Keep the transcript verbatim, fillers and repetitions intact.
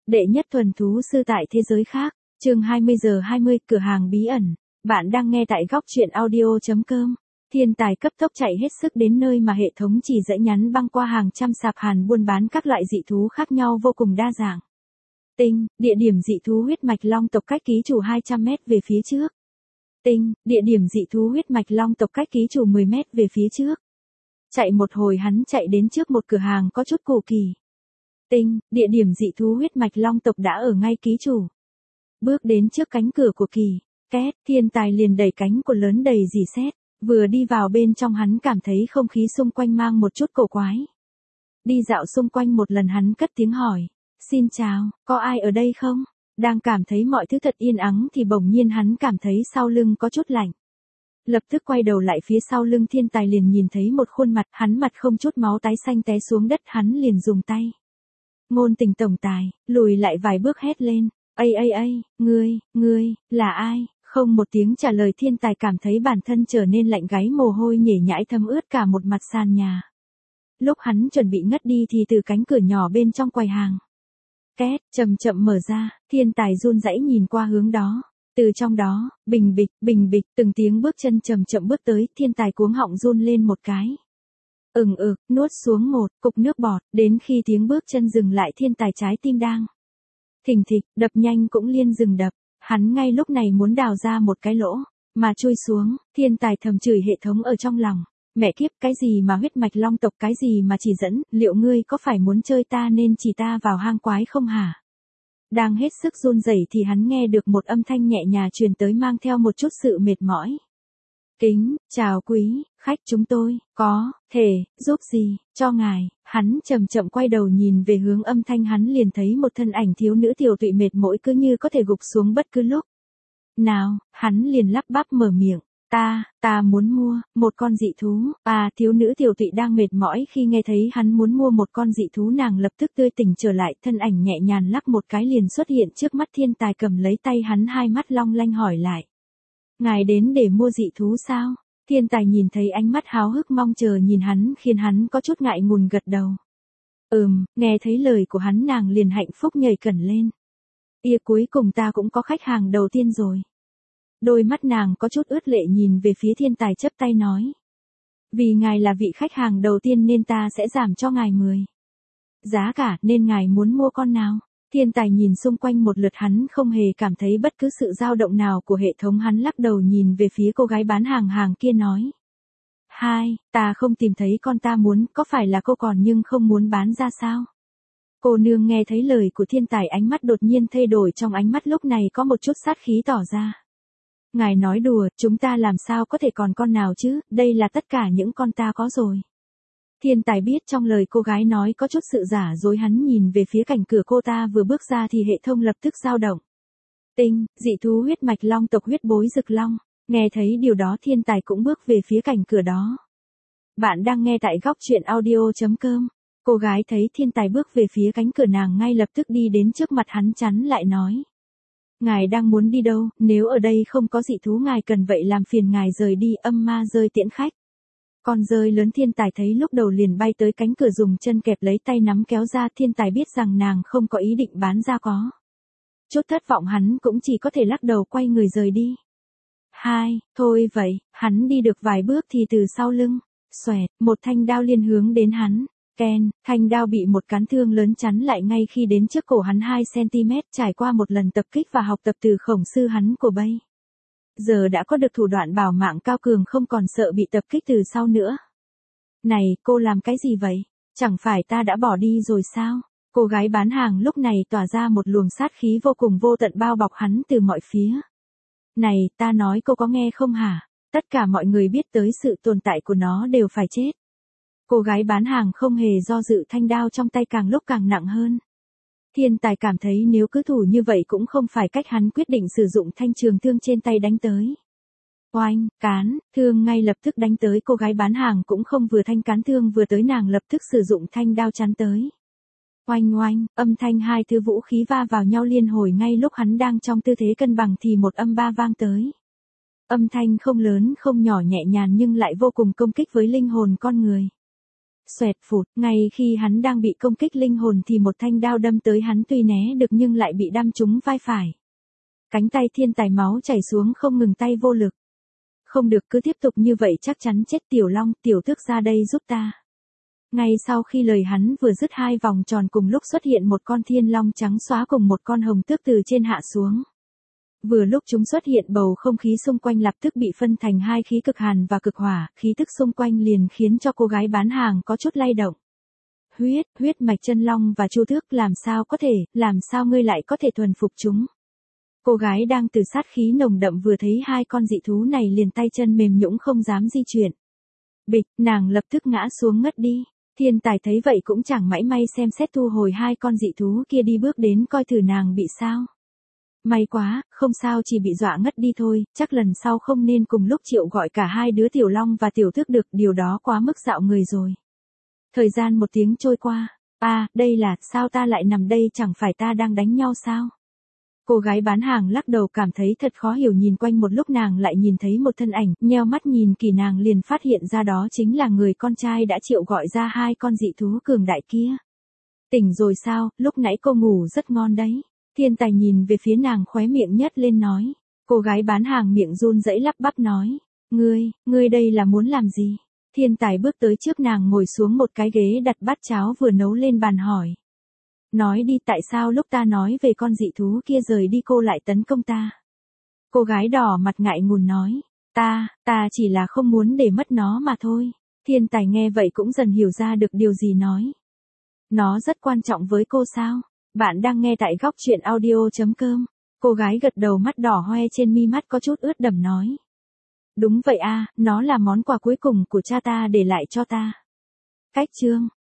Đệ nhất thuần thú sư tại thế giới khác, chương hai mươi giờ hai mươi, cửa hàng bí ẩn. Bạn đang nghe tại góc truyện audio.com. Thiên tài cấp tốc chạy hết sức đến nơi mà hệ thống chỉ dẫn nhắn băng qua hàng trăm sạp hàn buôn bán các loại dị thú khác nhau vô cùng đa dạng. Tinh, địa điểm dị thú huyết mạch long tộc cách ký chủ hai trăm mét về phía trước. Tinh, địa điểm dị thú huyết mạch long tộc cách ký chủ mười mét về phía trước. Chạy một hồi hắn chạy đến trước một cửa hàng có chút cổ kỳ. Tinh, địa điểm dị thú huyết mạch long tộc đã ở ngay ký chủ. Bước đến trước cánh cửa của kỳ, két, thiên tài liền đẩy cánh của lớn đầy dì xét, vừa đi vào bên trong hắn cảm thấy không khí xung quanh mang một chút cổ quái. Đi dạo xung quanh một lần hắn cất tiếng hỏi, xin chào, có ai ở đây không? Đang cảm thấy mọi thứ thật yên ắng thì bỗng nhiên hắn cảm thấy sau lưng có chút lạnh. Lập tức quay đầu lại phía sau lưng thiên tài liền nhìn thấy một khuôn mặt, hắn mặt không chút máu tái xanh té xuống đất, hắn liền dùng tay. Ngôn tình tổng tài, lùi lại vài bước hét lên, ây ây ây, ngươi, ngươi, là ai? Không một tiếng trả lời thiên tài cảm thấy bản thân trở nên lạnh gáy mồ hôi nhễ nhãi thấm ướt cả một mặt sàn nhà. Lúc hắn chuẩn bị ngất đi thì từ cánh cửa nhỏ bên trong quầy hàng. Két, chậm chậm mở ra, thiên tài run rẩy nhìn qua hướng đó. Từ trong đó, bình bịch, bình bịch, từng tiếng bước chân chậm chậm bước tới, thiên tài cuống họng run lên một cái. Ừng ực, nuốt xuống một cục nước bọt, đến khi tiếng bước chân dừng lại thiên tài trái tim đang thình thịch, đập nhanh cũng liên dừng đập, hắn ngay lúc này muốn đào ra một cái lỗ, mà chui xuống, thiên tài thầm chửi hệ thống ở trong lòng, mẹ kiếp, cái gì mà huyết mạch long tộc, cái gì mà chỉ dẫn, liệu ngươi có phải muốn chơi ta nên chỉ ta vào hang quái không hả? Đang hết sức run rẩy thì hắn nghe được một âm thanh nhẹ nhàng truyền tới mang theo một chút sự mệt mỏi. Kính, chào quý, khách chúng tôi, có, thể, giúp gì, cho ngài, hắn chậm chậm quay đầu nhìn về hướng âm thanh hắn liền thấy một thân ảnh thiếu nữ tiểu tụy mệt mỏi cứ như có thể gục xuống bất cứ lúc. Nào, hắn liền lắp bắp mở miệng, ta, ta muốn mua, một con dị thú, à thiếu nữ tiểu tụy đang mệt mỏi khi nghe thấy hắn muốn mua một con dị thú nàng lập tức tươi tỉnh trở lại thân ảnh nhẹ nhàng lắc một cái liền xuất hiện trước mắt thiên tài cầm lấy tay hắn hai mắt long lanh hỏi lại. Ngài đến để mua dị thú sao? Thiên tài nhìn thấy ánh mắt háo hức mong chờ nhìn hắn khiến hắn có chút ngại ngùng gật đầu. Ừm, nghe thấy lời của hắn nàng liền hạnh phúc nhảy cẩn lên. Ia cuối cùng ta cũng có khách hàng đầu tiên rồi. Đôi mắt nàng có chút ướt lệ nhìn về phía thiên tài chắp tay nói. Vì ngài là vị khách hàng đầu tiên nên ta sẽ giảm cho ngài mười. Giá cả nên ngài muốn mua con nào? Thiên tài nhìn xung quanh một lượt hắn không hề cảm thấy bất cứ sự dao động nào của hệ thống hắn lắc đầu nhìn về phía cô gái bán hàng hàng kia nói. Hai, ta không tìm thấy con ta muốn, có phải là cô còn nhưng không muốn bán ra sao? Cô nương nghe thấy lời của thiên tài ánh mắt đột nhiên thay đổi trong ánh mắt lúc này có một chút sát khí tỏ ra. Ngài nói đùa, chúng ta làm sao có thể còn con nào chứ, đây là tất cả những con ta có rồi. Thiên tài biết trong lời cô gái nói có chút sự giả dối hắn nhìn về phía cạnh cửa cô ta vừa bước ra thì hệ thống lập tức dao động. Tinh, dị thú huyết mạch long tộc huyết bối rực long, nghe thấy điều đó thiên tài cũng bước về phía cạnh cửa đó. Bạn đang nghe tại góc truyện audio.com, cô gái thấy thiên tài bước về phía cánh cửa nàng ngay lập tức đi đến trước mặt hắn chắn lại nói. Ngài đang muốn đi đâu, nếu ở đây không có dị thú ngài cần vậy làm phiền ngài rời đi âm ma rơi tiễn khách. Con rơi lớn thiên tài thấy lúc đầu liền bay tới cánh cửa dùng chân kẹp lấy tay nắm kéo ra thiên tài biết rằng nàng không có ý định bán ra có. Chút thất vọng hắn cũng chỉ có thể lắc đầu quay người rời đi. Hai, thôi vậy, hắn đi được vài bước thì từ sau lưng, xoẹt, một thanh đao liên hướng đến hắn. Ken, thanh đao bị một cán thương lớn chắn lại ngay khi đến trước cổ hắn hai xăng-ti-mét trải qua một lần tập kích và học tập từ khổng sư hắn của Bay. Giờ đã có được thủ đoạn bảo mạng cao cường không còn sợ bị tập kích từ sau nữa. Này, cô làm cái gì vậy? Chẳng phải ta đã bỏ đi rồi sao? Cô gái bán hàng lúc này tỏa ra một luồng sát khí vô cùng vô tận bao bọc hắn từ mọi phía. Này, ta nói cô có nghe không hả? Tất cả mọi người biết tới sự tồn tại của nó đều phải chết. Cô gái bán hàng không hề do dự thanh đao trong tay càng lúc càng nặng hơn. Thiên tài cảm thấy nếu cứ thủ như vậy cũng không phải cách hắn quyết định sử dụng thanh trường thương trên tay đánh tới. Oanh, cán, thương ngay lập tức đánh tới cô gái bán hàng cũng không vừa thanh cán thương vừa tới nàng lập tức sử dụng thanh đao chắn tới. Oanh oanh, âm thanh hai thứ vũ khí va vào nhau liên hồi ngay lúc hắn đang trong tư thế cân bằng thì một âm ba vang tới. Âm thanh không lớn không nhỏ nhẹ nhàng nhưng lại vô cùng công kích với linh hồn con người. Xoẹt phụt, ngay khi hắn đang bị công kích linh hồn thì một thanh đao đâm tới hắn, tuy né được nhưng lại bị đâm trúng vai phải. Cánh tay thiên tài máu chảy xuống không ngừng, tay vô lực. Không được, cứ tiếp tục như vậy chắc chắn chết. Tiểu Long, Tiểu Tước ra đây giúp ta. Ngay sau khi lời hắn vừa dứt, hai vòng tròn cùng lúc xuất hiện một con thiên long trắng xóa cùng một con hồng tước từ trên hạ xuống. Vừa lúc chúng xuất hiện, bầu không khí xung quanh lập tức bị phân thành hai khí cực hàn và cực hỏa, khí tức xung quanh liền khiến cho cô gái bán hàng có chút lay động. Huyết, huyết mạch chân long và chu tước, làm sao có thể, làm sao ngươi lại có thể thuần phục chúng? Cô gái đang từ sát khí nồng đậm vừa thấy hai con dị thú này liền tay chân mềm nhũn không dám di chuyển. Bịch, nàng lập tức ngã xuống ngất đi. Thiên tài thấy vậy cũng chẳng mảy may xem xét, thu hồi hai con dị thú kia đi bước đến coi thử nàng bị sao. May quá, không sao, chỉ bị dọa ngất đi thôi, chắc lần sau không nên cùng lúc triệu gọi cả hai đứa Tiểu Long và Tiểu Tước được, điều đó quá mức dạo người rồi. Thời gian một tiếng trôi qua, à, đây là, sao ta lại nằm đây, chẳng phải ta đang đánh nhau sao? Cô gái bán hàng lắc đầu cảm thấy thật khó hiểu, nhìn quanh một lúc nàng lại nhìn thấy một thân ảnh, nheo mắt nhìn kỹ nàng liền phát hiện ra đó chính là người con trai đã triệu gọi ra hai con dị thú cường đại kia. Tỉnh rồi sao, lúc nãy cô ngủ rất ngon đấy. Thiên tài nhìn về phía nàng, khóe miệng nhếch lên nói. Cô gái bán hàng miệng run rẩy lắp bắp nói. Ngươi, ngươi đây là muốn làm gì? Thiên tài bước tới trước nàng, ngồi xuống một cái ghế, đặt bát cháo vừa nấu lên bàn hỏi. Nói đi, tại sao lúc ta nói về con dị thú kia rời đi cô lại tấn công ta? Cô gái đỏ mặt ngại ngùng nói. Ta, ta chỉ là không muốn để mất nó mà thôi. Thiên tài nghe vậy cũng dần hiểu ra được điều gì nói. Nó rất quan trọng với cô sao? Bạn đang nghe tại góc truyện audio chấm com. Cô gái gật đầu, mắt đỏ hoe trên mi mắt có chút ướt đẫm nói. Đúng vậy a, nó là món quà cuối cùng của cha ta để lại cho ta. Cách chương